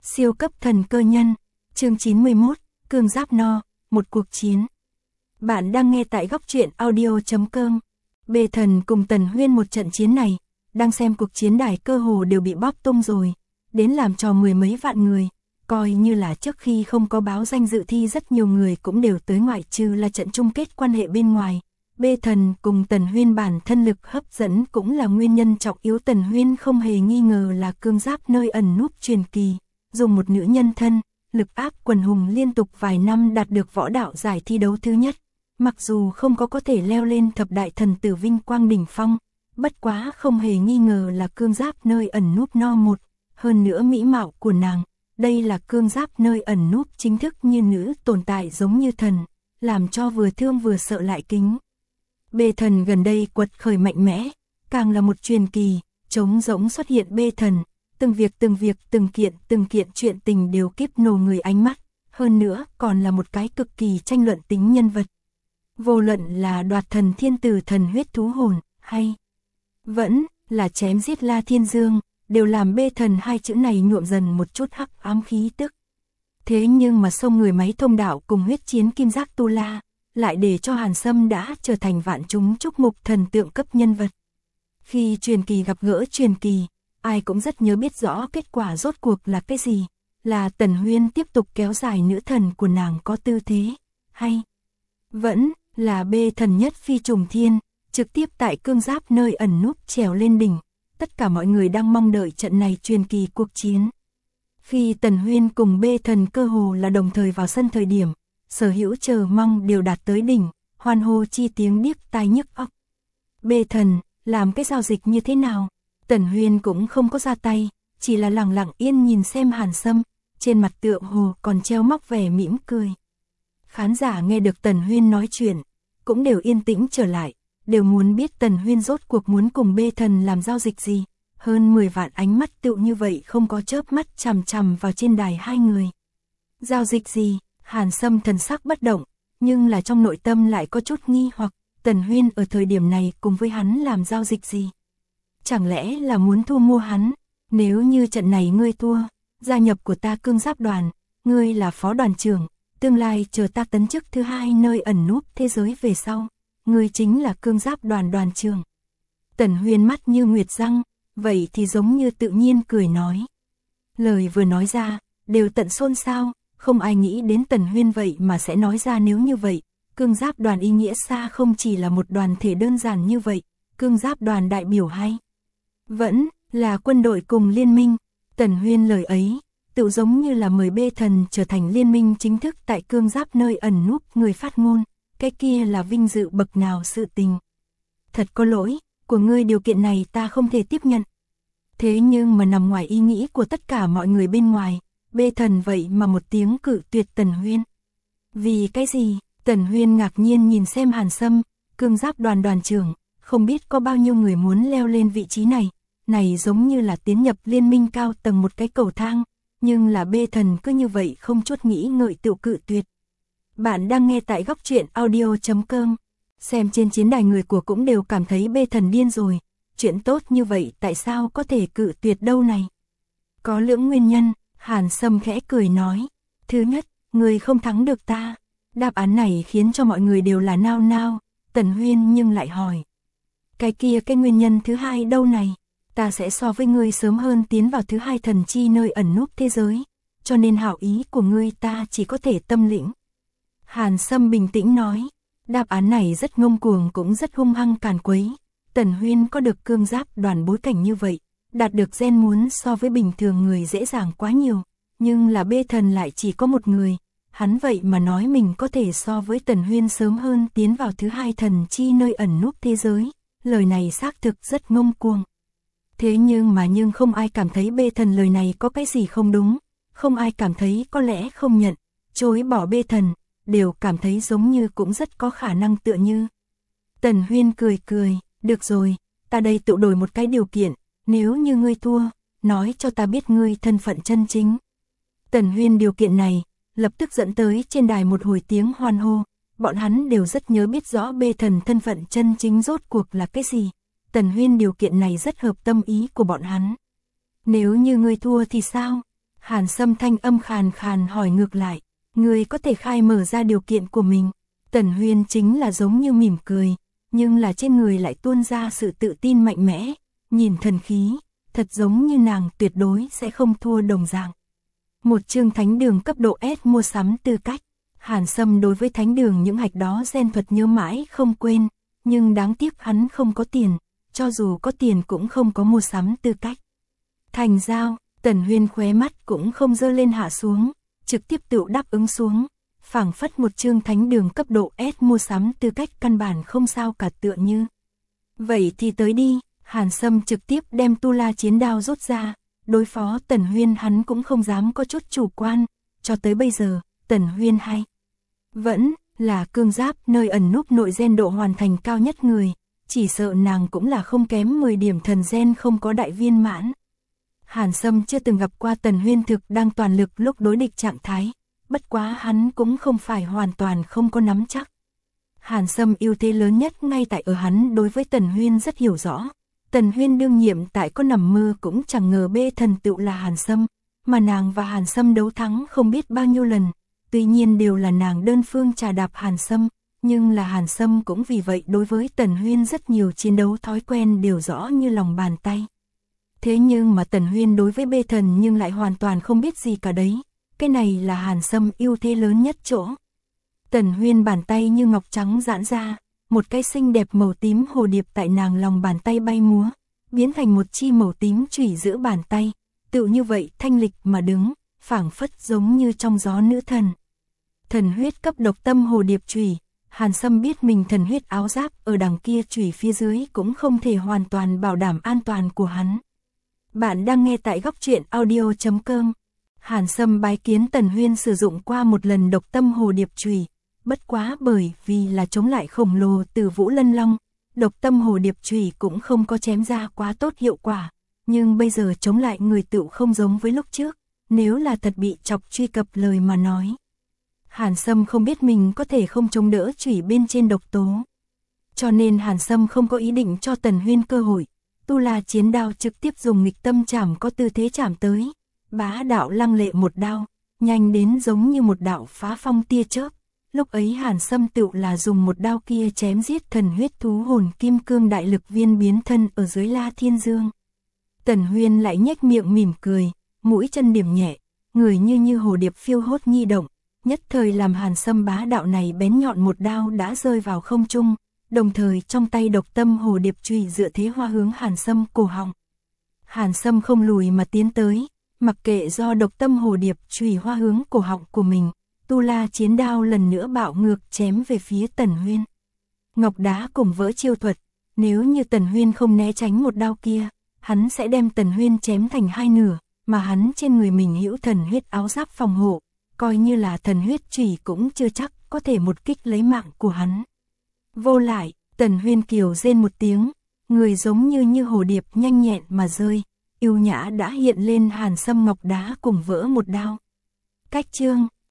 Siêu cấp thần cơ nhân, chương 91, Cương Giáp No, một cuộc chiến. Bạn đang nghe tại góc truyện audio.com. Bê Thần cùng Tần Huyên một trận chiến này, đang xem cuộc chiến đài cơ hồ đều bị bóp tung rồi, đến làm trò mười mấy vạn người, coi như là trước khi không có báo danh dự thi rất nhiều người cũng đều tới, ngoại trừ là trận chung kết quan hệ bên ngoài. Bê Thần cùng Tần Huyên bản thân lực hấp dẫn cũng là nguyên nhân trọng yếu. Tần Huyên không hề nghi ngờ là cương giáp nơi ẩn núp truyền kỳ, dùng một nữ nhân thân, lực áp quần hùng liên tục vài năm đạt được võ đạo giải thi đấu thứ nhất. Mặc dù không có thể leo lên thập đại thần tử vinh quang đỉnh phong, bất quá không hề nghi ngờ là cương giáp nơi ẩn núp No một. Hơn nữa mỹ mạo của nàng, đây là cương giáp nơi ẩn núp chính thức như nữ tồn tại giống như thần, làm cho vừa thương vừa sợ lại kính. Bê Thần gần đây quật khởi mạnh mẽ, càng là một truyền kỳ, trống rỗng xuất hiện Bê Thần, từng việc, từng kiện chuyện tình đều kíp nổ người ánh mắt, hơn nữa còn là một cái cực kỳ tranh luận tính nhân vật. Vô luận là đoạt thần thiên tử thần huyết thú hồn, hay vẫn là chém giết La Thiên Dương, đều làm Bê Thần hai chữ này nhuộm dần một chút hắc ám khí tức. Thế nhưng mà xông người máy thông đạo cùng huyết chiến kim giác tu la, lại để cho Hàn Sâm đã trở thành vạn chúng chúc mục thần tượng cấp nhân vật. Khi truyền kỳ gặp gỡ truyền kỳ, ai cũng rất nhớ biết rõ kết quả rốt cuộc là cái gì, là Tần Huyên tiếp tục kéo dài nữ thần của nàng có tư thế, hay vẫn là Bê Thần nhất phi trùng thiên, trực tiếp tại cương giáp nơi ẩn núp trèo lên đỉnh. Tất cả mọi người đang mong đợi trận này truyền kỳ cuộc chiến. Khi Tần Huyên cùng Bê Thần cơ hồ là đồng thời vào sân thời điểm, sở hữu chờ mong đều đạt tới đỉnh, hoan hô chi tiếng điếc tai nhức óc. Bê Thần, làm cái giao dịch như thế nào? Tần Huyên cũng không có ra tay, chỉ là lặng lặng yên nhìn xem Hàn Sâm, trên mặt tựa hồ còn treo móc vẻ mỉm cười. Khán giả nghe được Tần Huyên nói chuyện, cũng đều yên tĩnh trở lại, đều muốn biết Tần Huyên rốt cuộc muốn cùng Bê Thần làm giao dịch gì. Hơn 10 vạn ánh mắt tựu như vậy không có chớp mắt chằm chằm vào trên đài hai người. Giao dịch gì? Hàn Sâm thần sắc bất động, nhưng là trong nội tâm lại có chút nghi hoặc, Tần Huyên ở thời điểm này cùng với hắn làm giao dịch gì? Chẳng lẽ là muốn thu mua hắn? Nếu như trận này ngươi thua, gia nhập của ta cương giáp đoàn, ngươi là phó đoàn trưởng, tương lai chờ ta tấn chức thứ hai nơi ẩn núp thế giới về sau, ngươi chính là cương giáp đoàn đoàn trưởng. Tần Huyên mắt như nguyệt răng, vậy thì giống như tự nhiên cười nói. Lời vừa nói ra, đều tận xôn xao. Không ai nghĩ đến Tần Huyên vậy mà sẽ nói ra nếu như vậy. Cương giáp đoàn ý nghĩa xa không chỉ là một đoàn thể đơn giản như vậy. Cương giáp đoàn đại biểu hay vẫn là quân đội cùng liên minh. Tần Huyên lời ấy, tự giống như là mời Bê Thần trở thành liên minh chính thức tại cương giáp nơi ẩn núp người phát ngôn. Cái kia là vinh dự bậc nào sự tình. Thật có lỗi, của ngươi điều kiện này ta không thể tiếp nhận. Thế nhưng mà nằm ngoài ý nghĩ của tất cả mọi người bên ngoài. Bê Thần vậy mà một tiếng cự tuyệt Tần Huyên. Vì cái gì? Tần Huyên ngạc nhiên nhìn xem Hàn Sâm, cương giáp đoàn đoàn trưởng, không biết có bao nhiêu người muốn leo lên vị trí này. Này giống như là tiến nhập liên minh cao tầng một cái cầu thang, nhưng là Bê Thần cứ như vậy không chút nghĩ ngợi tự cự tuyệt. Bạn đang nghe tại góc truyện audio.com. Xem trên chiến đài người của cũng đều cảm thấy Bê Thần điên rồi. Chuyện tốt như vậy tại sao có thể cự tuyệt đâu này? Có lưỡng nguyên nhân. Hàn Sâm khẽ cười nói, thứ nhất, người không thắng được ta. Đáp án này khiến cho mọi người đều là nao nao. Tần Huyên nhưng lại hỏi, cái nguyên nhân thứ hai đâu này? Ta sẽ so với ngươi sớm hơn tiến vào thứ hai thần chi nơi ẩn núp thế giới, cho nên hảo ý của ngươi ta chỉ có thể tâm lĩnh. Hàn Sâm bình tĩnh nói, đáp án này rất ngông cuồng cũng rất hung hăng càn quấy. Tần Huyên có được cương giáp đoàn bối cảnh như vậy, đạt được gen muốn so với bình thường người dễ dàng quá nhiều, nhưng là Bê Thần lại chỉ có một người, hắn vậy mà nói mình có thể so với Tần Huyên sớm hơn tiến vào thứ hai thần chi nơi ẩn núp thế giới, lời này xác thực rất ngông cuồng. Thế nhưng không ai cảm thấy Bê Thần lời này có cái gì không đúng, không ai cảm thấy có lẽ không nhận, chối bỏ Bê Thần, đều cảm thấy giống như cũng rất có khả năng tựa như. Tần Huyên cười, được rồi, ta đây tự đổi một cái điều kiện. Nếu như ngươi thua, nói cho ta biết ngươi thân phận chân chính. Tần Huyên điều kiện này, lập tức dẫn tới trên đài một hồi tiếng hoan hô. Bọn hắn đều rất nhớ biết rõ Bê Thần thân phận chân chính rốt cuộc là cái gì. Tần Huyên điều kiện này rất hợp tâm ý của bọn hắn. Nếu như ngươi thua thì sao? Hàn Sâm thanh âm khàn khàn hỏi ngược lại, người có thể khai mở ra điều kiện của mình. Tần Huyên chính là giống như mỉm cười, nhưng là trên người lại tuôn ra sự tự tin mạnh mẽ, nhìn thần khí, thật giống như nàng tuyệt đối sẽ không thua đồng dạng. Một chương thánh đường cấp độ S mua sắm tư cách. Hàn Sâm đối với thánh đường những hạch đó gen thuật nhớ mãi không quên, nhưng đáng tiếc hắn không có tiền, cho dù có tiền cũng không có mua sắm tư cách. Thành giao, Tần Huyên khóe mắt cũng không dơ lên hạ xuống, trực tiếp tự đáp ứng xuống, phảng phất một chương thánh đường cấp độ S mua sắm tư cách căn bản không sao cả tựa như. Vậy thì tới đi, Hàn Sâm trực tiếp đem tu la chiến đao rút ra, đối phó Tần Huyên hắn cũng không dám có chút chủ quan, cho tới bây giờ, Tần Huyên hay vẫn là cương giáp nơi ẩn núp nội gen độ hoàn thành cao nhất người, chỉ sợ nàng cũng là không kém 10 điểm thần gen không có đại viên mãn. Hàn Sâm chưa từng gặp qua Tần Huyên thực đang toàn lực lúc đối địch trạng thái, bất quá hắn cũng không phải hoàn toàn không có nắm chắc. Hàn Sâm ưu thế lớn nhất ngay tại ở hắn đối với Tần Huyên rất hiểu rõ. Tần Huyên đương nhiệm tại có nằm mơ cũng chẳng ngờ bê thần tựu là Hàn Sâm, mà nàng và Hàn Sâm đấu thắng không biết bao nhiêu lần, tuy nhiên đều là nàng đơn phương trà đạp Hàn Sâm, nhưng là Hàn Sâm cũng vì vậy đối với Tần Huyên rất nhiều chiến đấu thói quen đều rõ như lòng bàn tay. Thế nhưng mà Tần Huyên đối với bê thần nhưng lại hoàn toàn không biết gì cả đấy, cái này là Hàn Sâm ưu thế lớn nhất chỗ. Tần Huyên bàn tay như ngọc trắng giãn ra, một cái xinh đẹp màu tím hồ điệp tại nàng lòng bàn tay bay múa, biến thành một chi màu tím chủy giữa bàn tay, tựu như vậy thanh lịch mà đứng, phảng phất giống như trong gió nữ thần. Thần huyết cấp độc tâm hồ điệp chủy, Hàn Sâm biết mình thần huyết áo giáp ở đằng kia chủy phía dưới cũng không thể hoàn toàn bảo đảm an toàn của hắn. Bạn đang nghe tại góc truyện audio.com. Hàn Sâm bái kiến Tần Huyên sử dụng qua một lần độc tâm hồ điệp chủy, bất quá bởi vì là chống lại khổng lồ từ Vũ Lân Long, độc tâm hồ điệp chủy cũng không có chém ra quá tốt hiệu quả, nhưng bây giờ chống lại người tựu không giống với lúc trước, nếu là thật bị chọc truy cập lời mà nói. Hàn Sâm không biết mình có thể không chống đỡ chủy bên trên độc tố. Cho nên Hàn Sâm không có ý định cho Tần Huyên cơ hội, tu la chiến đao trực tiếp dùng nghịch tâm chảm có tư thế chảm tới, bá đạo lăng lệ một đao, nhanh đến giống như một đạo phá phong tia chớp. Lúc ấy Hàn Sâm tựu là dùng một đao kia chém giết thần huyết thú hồn kim cương đại lực viên biến thân ở dưới La Thiên Dương. Tần Huyên lại nhếch miệng mỉm cười, mũi chân điểm nhẹ, người như hồ điệp phiêu hốt nhi động, nhất thời làm Hàn Sâm bá đạo này bén nhọn một đao đã rơi vào không trung, đồng thời trong tay độc tâm hồ điệp chùy dựa thế hoa hướng Hàn Sâm cổ họng. Hàn Sâm không lùi mà tiến tới, mặc kệ do độc tâm hồ điệp chùy hoa hướng cổ họng của mình. Tu la chiến đao lần nữa bạo ngược chém về phía Tần Huyên. Ngọc đá cùng vỡ chiêu thuật, nếu như Tần Huyên không né tránh một đao kia, hắn sẽ đem Tần Huyên chém thành hai nửa, mà hắn trên người mình hữu thần huyết áo giáp phòng hộ, coi như là thần huyết chủy cũng chưa chắc có thể một kích lấy mạng của hắn. Vô lại, Tần Huyên kiều rên một tiếng, người giống như hồ điệp nhanh nhẹn mà rơi, yêu nhã đã hiện lên Hàn Sâm ngọc đá cùng vỡ một đao. Cách chương